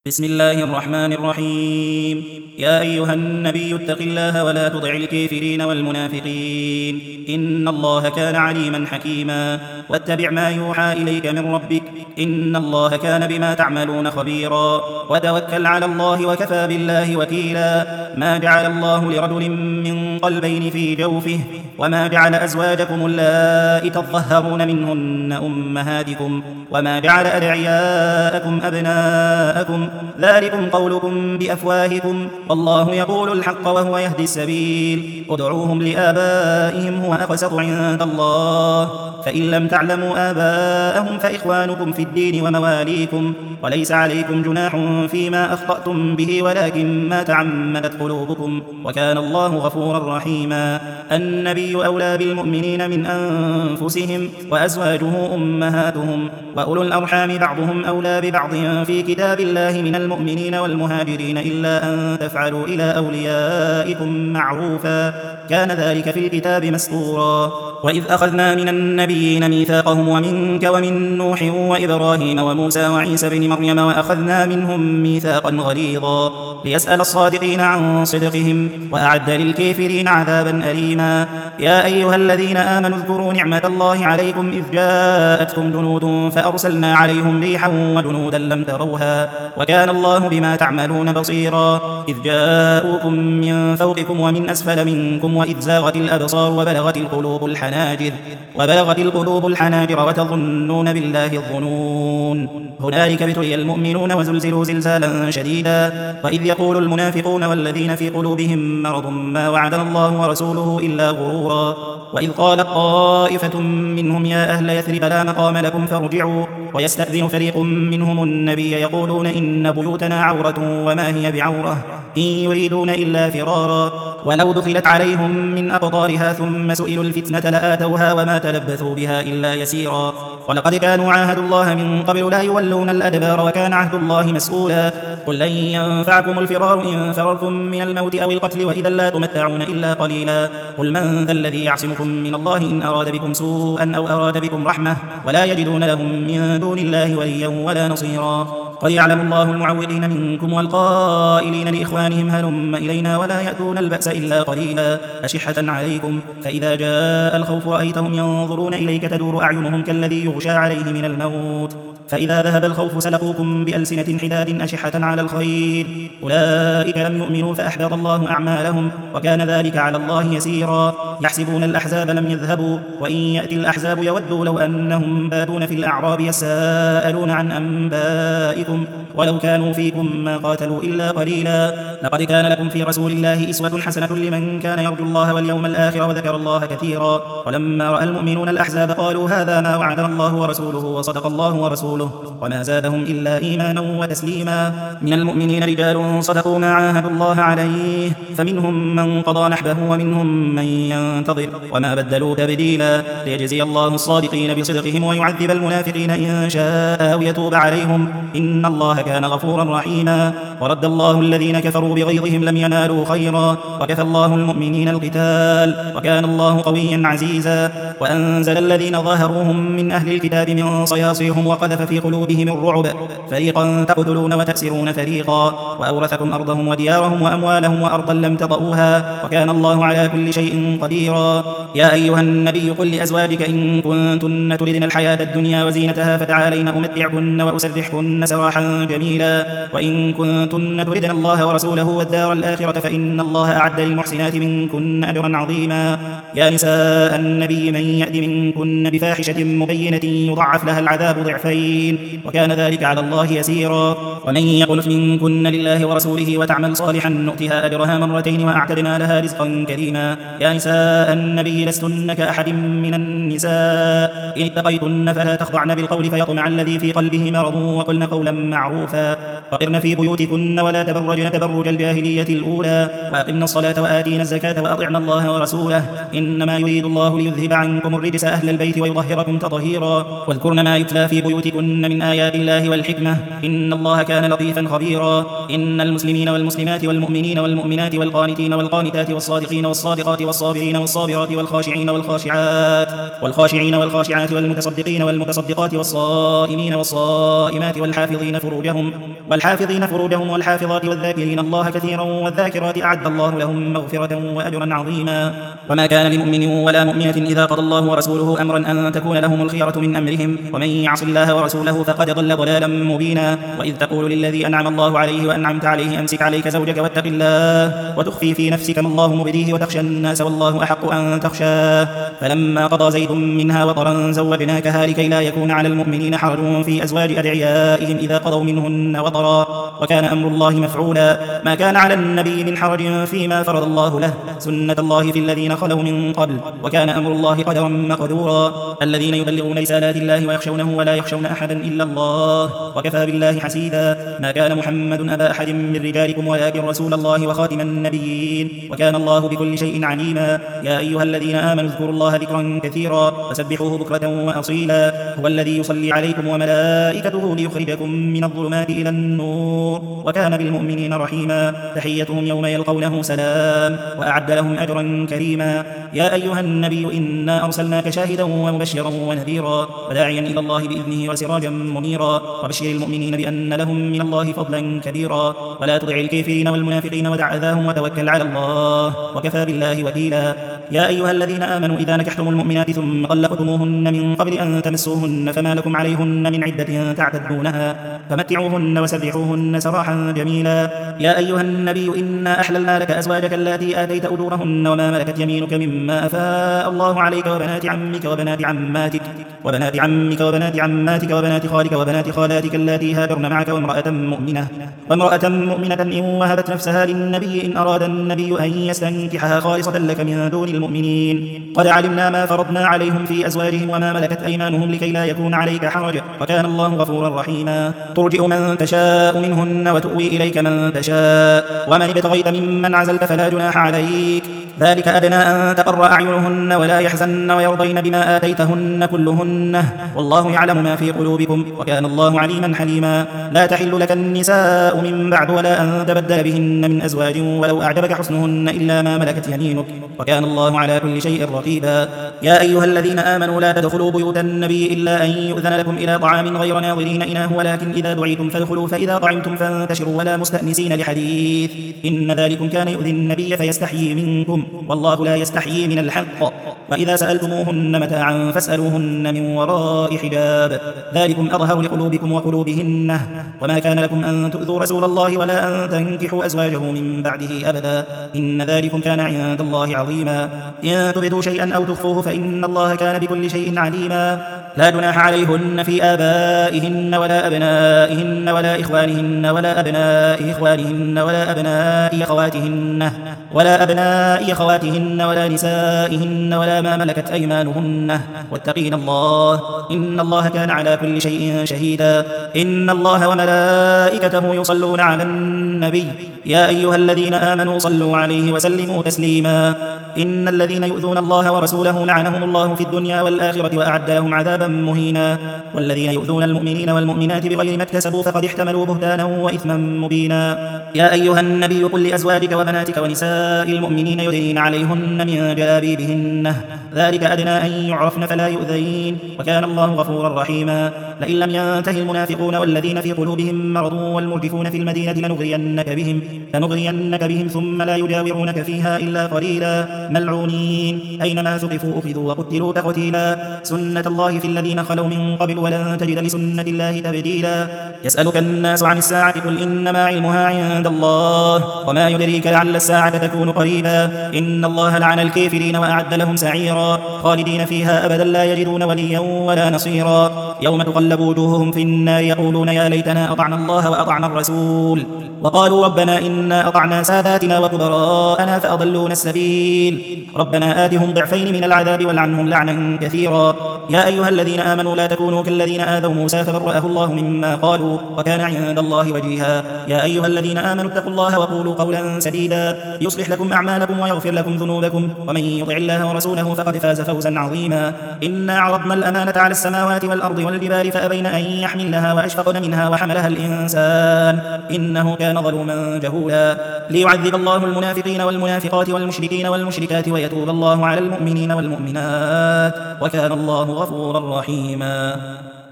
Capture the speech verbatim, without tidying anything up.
بسم الله الرحمن الرحيم. يا أيها النبي اتق الله ولا تطع الكافرين والمنافقين، إن الله كان عليما حكيما. واتبع ما يوحى إليك من ربك، إن الله كان بما تعملون خبيرا. وتوكل على الله وكفى بالله وكيلا. ما جعل الله لرجل من قلبين في جوفه، وما جعل أزواجكم اللائي تظهرون منهن أمهاتكم، وما جعل أدعياءكم أبناءكم، ذلكم قولكم بأفواهكم، والله يقول الحق وهو يهدي السبيل. ادعوهم لآبائهم هو أقسط عند الله، فإن لم تعلموا آباءهم فإخوانكم في الدين ومواليكم، وليس عليكم جناح فيما أخطأتم به ولكن ما تعمدت قلوبكم، وكان الله غفورا رحيما. النبي أولى بالمؤمنين من أنفسهم، وأزواجه أمهاتهم، وأولو الأرحام بعضهم أولى ببعض في كتاب الله من المؤمنين والمهاجرين إلا أن تفعلوا إلى أوليائكم معروفا، كان ذلك في الكتاب مسطورا. وإذ أخذنا من النبيين ميثاقهم ومنك ومن نوح وإبراهيم وموسى وعيسى بن مريم وأخذنا منهم ميثاقا غليظا، ليسأل الصادقين عن صدقهم، وأعد للكافرين عذابا أليما. يا أيها الذين آمنوا اذكروا نعمة الله عليكم إذ جاءتكم جنود فأرسلنا عليهم ريحا وجنودا لم تروها، وكان الله بما تعملون بصيرا. إذ جاءوكم من فوقكم ومن أسفل منكم، وإذ زاغت الأبصار وبلغت القلوب الحناجر وبلغت القلوب الحناجر وتظنون بالله الظنون. هنالك ابتلي المؤمنون وزلزلوا زلزالا شديدا. وإذ يقول المنافقون والذين في قلوبهم مرض ما وعدنا الله ورسوله إلا غرورا. وإذ قالت طائفة منهم يا أهل يثرب لا مقام لكم فارجعوا، ويستأذن فريق منهم النبي يقولون إن بيوتنا عورة وما هي بعورة، إن يريدون إلا فرارا. ولو دخلت عليهم من أقطارها ثم سئلوا الفتنة لآتوها وما تلبثوا بها إلا يسيرا. ولقد كانوا عاهدوا الله من قبل لا يولون الأدبار، وكان عهد الله مسؤولا. قل لن ينفعكم الفرار إن فررتم من الموت أو القتل، وإذا لا تمتعون إلا قليلا. قل من ذا الذي يعصمكم من الله إن أراد بكم سوءا أو أراد بكم رحمة، ولا يجدون لهم من دون الله وليا ولا نصيرا. قد يعلم الله المعوقين منكم والقائلين لإخوانهم هلم إلينا، ولا يأتون البأس إلا قليلا، أشحة عليكم. فإذا جاء الخوف رأيتهم ينظرون إليك تدور أعينهم كالذي يغشى عليه من الموت، فإذا ذهب الخوف سلقوكم بألسنة حداد أشحة على الخير. أولئك لم يؤمنوا فأحبط الله أعمالهم، وكان ذلك على الله يسيرا. يحسبون الأحزاب لم يذهبوا، وإن يأتي الأحزاب يودوا لو أنهم بادون في الأعراب يساءلون عن أنبائكم، ولو كانوا فيكم ما قاتلوا إلا قليلا. لقد كان لكم في رسول الله أسوة حسنة لمن كان يرجو الله واليوم الآخر وذكر الله كثيرا. ولما رأى المؤمنون الأحزاب قالوا هذا ما وعدنا الله ورسوله وصدق الله ورسوله، وما زادهم إلا إيمانا وتسليما. من المؤمنين رجال صدقوا ما عاهدوا الله عليه، فمنهم من قضى نحبه ومنهم من ينتظر، وما بدلوا تبديلا. ليجزي الله الصادقين بصدقهم ويعذب المنافقين إن شاء أو يتوب عليهم، إن الله كان غفورا رحيما. ورد الله الذين كفروا بغيظهم لم ينالوا خيرا، وكفى الله المؤمنين القتال، وكان الله قويا عزيزا. وأنزل الذين ظاهروهم من أهل الكتاب من صياصيهم وقذف في قلوبهم الرعب، فريقا تقتلون وتأسرون فريقا، وأورثكم أرضهم وديارهم وأموالهم وأرضا لم تطئوها، وكان الله على كل شيء قديرا. يا أيها النبي قل لأزواجك إن كنتن تردن الحياة الدنيا وزينتها فتعالين أمتعكن وأسرحكن سراحا جميلا، وإن كنتن تردن الله ورسوله والدار الآخرة فإن الله أعد للمحسنات منكن أجرا عظيما. يا نساء النبي من يأت منكن بفاحشة مبينة يضعف لها العذاب ضعفين، وكان ذلك على الله يسيرا. ومن يقنت منكن لله ورسوله وتعمل صالحا نؤتها أجرها مرتين وأعتدنا لها رزقا كريما. يا نساء النبي لستن كأحد من النساء إن اتقيتن فلا تخضعن بالقول فيطمع الذي في قلبه مرض، وقلن قولا معروفا. وقرن في بيوتكن ولا تبرجن تبرج الجاهلية الأولى، وأقمنا الصلاة وآتينا الزكاة وأطعنا الله ورسوله، إنما يريد الله ليذهب عنكم الرجس أهل البيت ويطهركم تطهيرا. واذكرن ما يتلى في بيوتكن يريكن من آيات الله والحكمة إن الله كان لطيفا خبيرا إن المسلمين والمسلمات والمؤمنين والمؤمنات والقانتين والقانتات والصادقين والصادقات والصابرين والصابرات والخاشعين والخاشعات والخاشعين والخاشعات والمتصدقين والمتصدقات والصائمين والصائمات والحافظين فروجهم والحافظين فروجهم والحافظات والذاكرين الله كثيرا والذاكرات أعد الله لهم مغفرة وأجرا عظيما وما كان لمؤمن ولا مؤمنة إذا قضى الله ورسوله أمرا أن تكون لهم الخيرة من أمرهم ومن يعص الله ورسوله فقد ضل ضلالا مبينا وإذ تقول للذي أنعم الله عليه وأنعمت عليه أمسك عليك زوجك واتق الله وتخفي في نفسك ما الله مبديه وتخشى الناس والله أحق أن تخشاه فلما قضى زيد منها وطرا زوجناكها لكي لا يكون على المؤمنين حرج في أزواج أدعيائهم إذا قضوا منهن وطرا وكان أمر الله مفعولا ما كان على النبي من حرج فيما فرض الله له سنة الله في الذين خلوا من قبل وكان أمر الله قدرا مقدورا الذين يبلغون رسالات الله ويخشونه ولا يخشون أحدا إلا الله وكفى بالله حسيبا ما كان محمد أبا أحد من رجالكم ولكن رسول الله وخاتم النبيين وكان الله بكل شيء عليما يا أيها الذين آمنوا اذكروا الله ذكرا كثيرا وسبحوه بكرة وأصيلا هو الذي يصلي عليكم وملائكته ليخرجكم من الظلمات إلى النور وكان بالمؤمنين رحيما تحيتهم يوم يلقونه سلام وأعد لهم أجرا كريما يا أيها النبي إنا أرسلناك شاهدا ومبشرا ونذيرا وداعيا إلى الله بإذنه وسراجا منيرا وبشر المؤمنين بأن لهم من الله فضلا كبيرا ولا تطع الكافرين والمنافقين ودع أذاهم وتوكل على الله وكفى بالله وكيلا يا أيها الذين آمنوا إذا نكحتم المؤمنات ثم طلقتموهن من قبل أن تمسوهن فما لكم عليهن من عدة تعتدونها فمتعوهن وسرحوهن سراحا جميلا يا أيها النبي إنا أحللنا لك أزواجك اللاتي آتيت أجورهن وما ملكت يمينك مما أفاء الله عليك وبنات عمك وبنات عماتك وبنات عمك وبنات عماتك وبنات خالك وبنات خالاتك اللاتي هاجرن معك وامرأة مؤمنة وامرأة مؤمنة إن وهبت نفسها للنبي إن أراد النبي أن يستنكحها خالصة لك من دون المؤمنين قد علمنا ما فرضنا عليهم في أزواجهم وما ملكت أيمانهم لكي لا يكون عليك حرج وكان الله غفورا رحيما ترجئ من تشاء منهن وتؤوي إليك من تشاء ومن ابتغيت ممن عزلت فلا جناح عليك ذلك أدنى أن تقر أعينهن ولا يحزن ويرضين بما آتيتهن كلهن والله يعلم ما في قلوبكم وكان الله عليما حليما لا تحل لك النساء من بعد ولا أن تبدل بهن من أزواج ولو أعجبك حسنهن إلا ما ملكت يمينك وكان الله على كل شيء رقيبا يا أيها الذين آمنوا لا تدخلوا بيوت النبي إلا أن يؤذن لكم إلى طعام غير ناظرين إناه ولكن إذا دعيتم فادخلوا فإذا طعمتم فانتشروا ولا مستأنسين لحديث إن ذلكم كان يؤذي النبي فيستحيي منكم والله لا يستحيي من الحق وإذا سألتموهن متاعا فاسألوهن من وراء حجاب ذلكم أظهر لقلوبكم وقلوبهن وما كان لكم أن تؤذوا رسول الله ولا أن تنكحوا أزواجه من بعده أبدا إن ذلكم كان عند الله عظيما إن تبدوا شيئا أو تخفوه فإن الله كان بكل شيء عليما لا جناح عليهن في آبائهن ولا أبنائهن ولا إخوانهن ولا أبناء إخوانهن ولا أبناء أخواتهن ولا أبناء أخواتهن ولا نسائهن ولا ما ملكت أيمانهن واتقين الله إن الله كان على كل شيء شهيدا إن الله وملائكته يصلون على النبي يا أيها الذين آمنوا صلوا عليه وسلموا تسليما إن الذين يؤذون الله ورسوله لعنهم الله في الدنيا والآخرة وأعد لهم عذابا مهينا والذين يؤذون المؤمنين والمؤمنات بغير ما اكتسبوا فقد احتملوا بهتانا وإثما مبينا يا أيها النبي قل لأزواجك وبناتك ونساء المؤمنين يدنين عليهن من جلابيبهن ذلك أدنى أن يعرفن فلا يؤذين وكان الله غفورا رحيما لئن لم ينتهي المنافقون والذين في قلوبهم مرض والمرجفون في المدينة لنغرينك بهم لنغرينك بهم ثم لا يجاورونك فيها إلا قليلا ملعونين أينما ثقفوا أخذوا وقتلوا تقتيلا سنة الله في الذين خلوا من قبل ولن تجد لسنة الله تبديلا يسألك الناس عن الساعة قل إنما علمها عند الله وما يدريك لعل الساعة تكون قريبا إن الله لعن الكافرين وأعد لهم سعيرا خالدين فيها أبدا لا يجدون وليا ولا نصيرا يوم تقلب وجوههم في النار يقولون يا ليتنا أطعنا الله وأطعنا الرسول وقالوا ربنا إنا أطعنا ساداتنا وكبراءنا فأضلونا السبيل ربنا آتهم ضعفين من العذاب والعنهم لعنا كثيرا يا أيها الذين الذين آمنوا لا تكونوا كالذين آذوا موسى فبرأه الله مما قالوا وكان عند الله وجيها. يا أيها الذين آمنوا اتقوا الله وقولوا قولا سديدا يصلح لكم أعمالكم ويغفر لكم ذنوبكم ومن يطع الله ورسوله فقد فاز فوزا عظيما. إنا عرضنا الأمانة على السماوات والأرض والجبال فأبين أن يحملنها وأشفقن منها وحملها الإنسان إنه كان ظلوما جهولا. ليعذب الله المنافقين والمنافقات والمشركين والمشركات ويتوب الله على المؤمنين والمؤمنات وكان الله غفورا رحيما.